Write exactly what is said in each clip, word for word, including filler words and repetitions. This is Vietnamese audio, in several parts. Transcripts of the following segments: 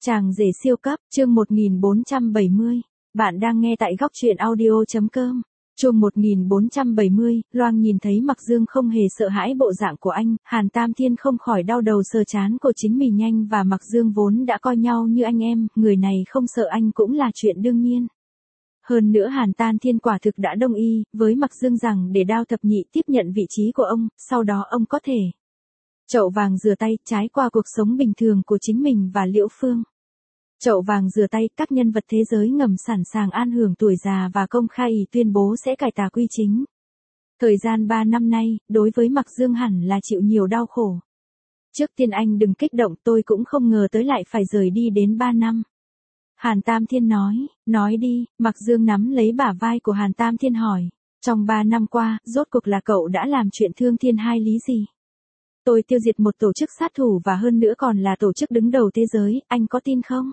Chàng rể siêu cấp, chương một nghìn bốn trăm bảy mươi. Bạn đang nghe tại góc truyện audio.com. Chương một nghìn bốn trăm bảy mươi, Loan nhìn thấy Mặc Dương không hề sợ hãi bộ dạng của anh, Hàn Tam Thiên không khỏi đau đầu sờ trán của chính mình nhanh và Mặc Dương vốn đã coi nhau như anh em, người này không sợ anh cũng là chuyện đương nhiên. Hơn nữa Hàn Tam Thiên quả thực đã đồng ý với Mặc Dương rằng để Đao Thập Nhị tiếp nhận vị trí của ông, sau đó ông có thể chậu vàng rửa tay, trái qua cuộc sống bình thường của chính mình và Liễu Phương. Chậu vàng rửa tay, các nhân vật thế giới ngầm sẵn sàng an hưởng tuổi già và công khai ý tuyên bố sẽ cải tà quy chính. Thời gian ba năm nay, đối với Mặc Dương hẳn là chịu nhiều đau khổ. Trước tiên anh đừng kích động, tôi cũng không ngờ tới lại phải rời đi đến ba năm. Hàn Tam Thiên nói, nói đi, Mặc Dương nắm lấy bả vai của Hàn Tam Thiên hỏi. Trong ba năm qua, rốt cuộc là cậu đã làm chuyện thương thiên hai lý gì? Tôi tiêu diệt một tổ chức sát thủ và hơn nữa còn là tổ chức đứng đầu thế giới, anh có tin không?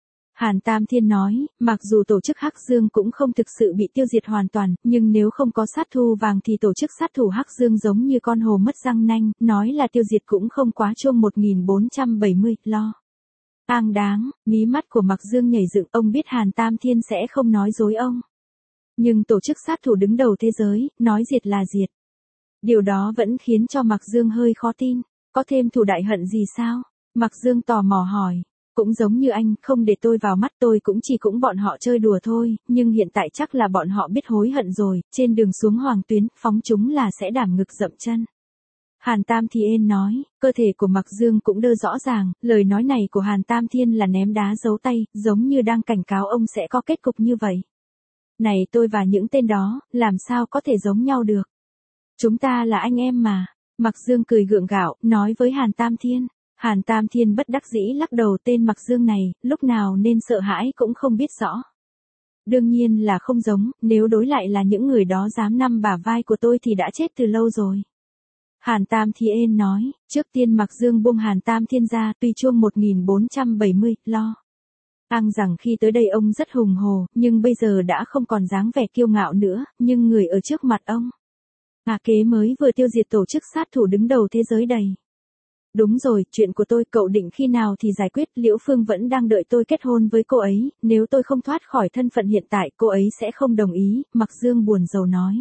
Hàn Tam Thiên nói, mặc dù tổ chức Hắc Dương cũng không thực sự bị tiêu diệt hoàn toàn, nhưng nếu không có sát thu vàng thì tổ chức sát thủ Hắc Dương giống như con hồ mất răng nanh, nói là tiêu diệt cũng không quá. Chương một nghìn bốn trăm bảy mươi, lo. Tang đáng, mí mắt của Mặc Dương nhảy dựng, ông biết Hàn Tam Thiên sẽ không nói dối ông. Nhưng tổ chức sát thủ đứng đầu thế giới, nói diệt là diệt. Điều đó vẫn khiến cho Mặc Dương hơi khó tin. Có thêm thù đại hận gì sao? Mặc Dương tò mò hỏi. Cũng giống như anh, không để tôi vào mắt, tôi cũng chỉ cũng bọn họ chơi đùa thôi, nhưng hiện tại chắc là bọn họ biết hối hận rồi, trên đường xuống Hoàng Tuyến, phóng chúng là sẽ đảm ngực dậm chân. Hàn Tam Thiên nói, cơ thể của Mặc Dương cũng đơ rõ ràng, lời nói này của Hàn Tam Thiên là ném đá giấu tay, giống như đang cảnh cáo ông sẽ có kết cục như vậy. Này tôi và những tên đó, làm sao có thể giống nhau được? Chúng ta là anh em mà. Mặc Dương cười gượng gạo, nói với Hàn Tam Thiên. Hàn Tam Thiên bất đắc dĩ lắc đầu, tên Mặc Dương này, lúc nào nên sợ hãi cũng không biết rõ. Đương nhiên là không giống, nếu đối lại là những người đó dám nắm bả vai của tôi thì đã chết từ lâu rồi. Hàn Tam Thiên nói, trước tiên Mặc Dương buông Hàn Tam Thiên ra, tuy chương một nghìn bốn trăm bảy mươi, lo. Tăng rằng khi tới đây ông rất hùng hồ, nhưng bây giờ đã không còn dáng vẻ kiêu ngạo nữa, nhưng người ở trước mặt ông. Hà Kế mới vừa tiêu diệt tổ chức sát thủ đứng đầu thế giới đầy. Đúng rồi, chuyện của tôi cậu định khi nào thì giải quyết, Liễu Phương vẫn đang đợi tôi kết hôn với cô ấy, nếu tôi không thoát khỏi thân phận hiện tại cô ấy sẽ không đồng ý, Mặc Dương buồn rầu nói.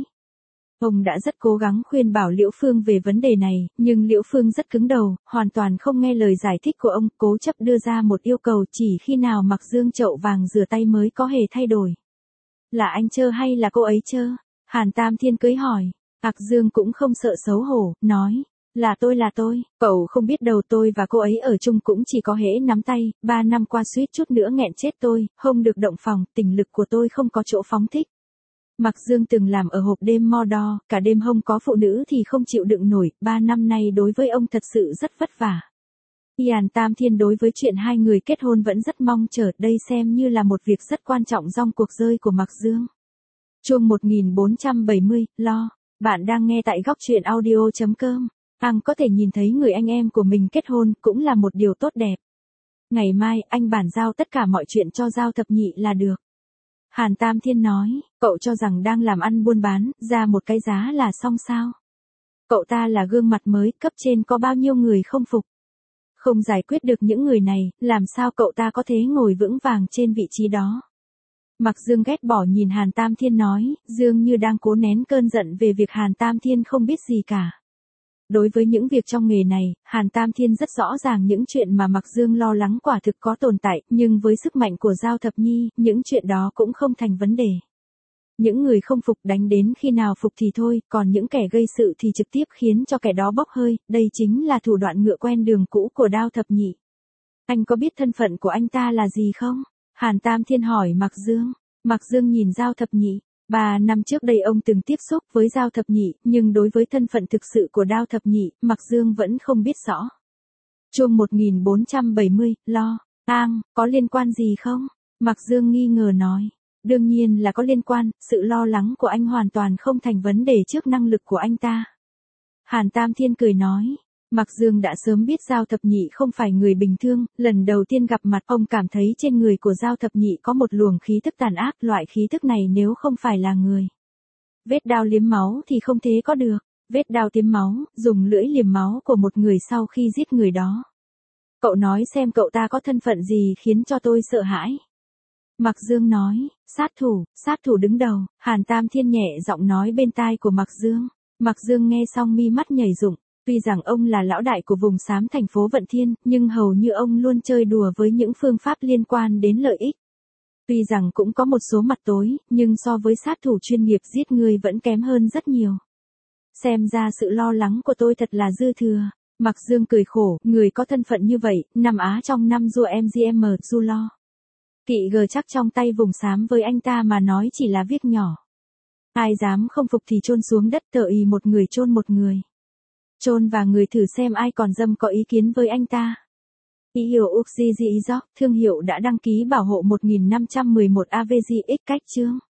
Ông đã rất cố gắng khuyên bảo Liễu Phương về vấn đề này, nhưng Liễu Phương rất cứng đầu, hoàn toàn không nghe lời giải thích của ông, cố chấp đưa ra một yêu cầu chỉ khi nào Mặc Dương chậu vàng rửa tay mới có hề thay đổi. Là anh chơ hay là cô ấy chơ? Hàn Tam Thiên cưới hỏi. Mặc Dương cũng không sợ xấu hổ, nói. Là tôi là tôi, cậu không biết đâu, tôi và cô ấy ở chung cũng chỉ có hễ nắm tay, ba năm qua suýt chút nữa nghẹn chết tôi, không được động phòng, tình lực của tôi không có chỗ phóng thích. Mặc Dương từng làm ở hộp đêm Mordor, cả đêm không có phụ nữ thì không chịu đựng nổi, ba năm nay đối với ông thật sự rất vất vả. Hàn Tam Thiên đối với chuyện hai người kết hôn vẫn rất mong chờ, đây xem như là một việc rất quan trọng trong cuộc rơi của Mặc Dương. Chương một nghìn bốn trăm bảy mươi, lo. Bạn đang nghe tại góc truyện audio.com. Anh có thể nhìn thấy người anh em của mình kết hôn cũng là một điều tốt đẹp. Ngày mai anh bàn giao tất cả mọi chuyện cho Giao Thập Nhị là được. Hàn Tam Thiên nói, cậu cho rằng đang làm ăn buôn bán, ra một cái giá là xong sao? Cậu ta là gương mặt mới, cấp trên có bao nhiêu người không phục. Không giải quyết được những người này, làm sao cậu ta có thể ngồi vững vàng trên vị trí đó? Mặc Dương ghét bỏ nhìn Hàn Tam Thiên nói, Dương như đang cố nén cơn giận về việc Hàn Tam Thiên không biết gì cả. Đối với những việc trong nghề này, Hàn Tam Thiên rất rõ ràng những chuyện mà Mặc Dương lo lắng quả thực có tồn tại, nhưng với sức mạnh của Giao Thập Nhi, những chuyện đó cũng không thành vấn đề. Những người không phục đánh đến khi nào phục thì thôi, còn những kẻ gây sự thì trực tiếp khiến cho kẻ đó bốc hơi, đây chính là thủ đoạn ngựa quen đường cũ của Đao Thập Nhị. Anh có biết thân phận của anh ta là gì không? Hàn Tam Thiên hỏi Mặc Dương. Mặc Dương nhìn Giao Thập Nhị. Ba năm trước đây ông từng tiếp xúc với Giao Thập Nhị, nhưng đối với thân phận thực sự của Đao Thập Nhị, Mặc Dương vẫn không biết rõ. Chương một nghìn bốn trăm bảy mươi, lo. Tang, có liên quan gì không? Mặc Dương nghi ngờ nói. Đương nhiên là có liên quan, sự lo lắng của anh hoàn toàn không thành vấn đề trước năng lực của anh ta. Hàn Tam Thiên cười nói. Mặc Dương đã sớm biết Giao Thập Nhị không phải người bình thường, lần đầu tiên gặp mặt ông cảm thấy trên người của Giao Thập Nhị có một luồng khí thức tàn ác, loại khí thức này nếu không phải là người. Vết đao liếm máu thì không thế có được, vết đao tiêm máu, dùng lưỡi liếm máu của một người sau khi giết người đó. Cậu nói xem cậu ta có thân phận gì khiến cho tôi sợ hãi. Mạc Dương nói, sát thủ, sát thủ đứng đầu, Hàn Tam Thiên nhẹ giọng nói bên tai của Mạc Dương. Mạc Dương nghe xong mi mắt nhảy dựng, tuy rằng ông là lão đại của vùng xám thành phố Vận Thiên, nhưng hầu như ông luôn chơi đùa với những phương pháp liên quan đến lợi ích. Tuy rằng cũng có một số mặt tối, nhưng so với sát thủ chuyên nghiệp giết người vẫn kém hơn rất nhiều. Xem ra sự lo lắng của tôi thật là dư thừa. Mạc Dương cười khổ, người có thân phận như vậy, Nam Á trong năm du em giê em du lo. Kỵ gờ chắc trong tay vùng xám với anh ta mà nói chỉ là việc nhỏ. Ai dám không phục thì chôn xuống đất, tờ ý một người chôn một người. Chôn và người thử xem ai còn dâm có ý kiến với anh ta. Ý hiểu Uxi Dị Dọc, thương hiệu đã đăng ký bảo hộ một nghìn năm trăm mười một a vê giê X cách chương.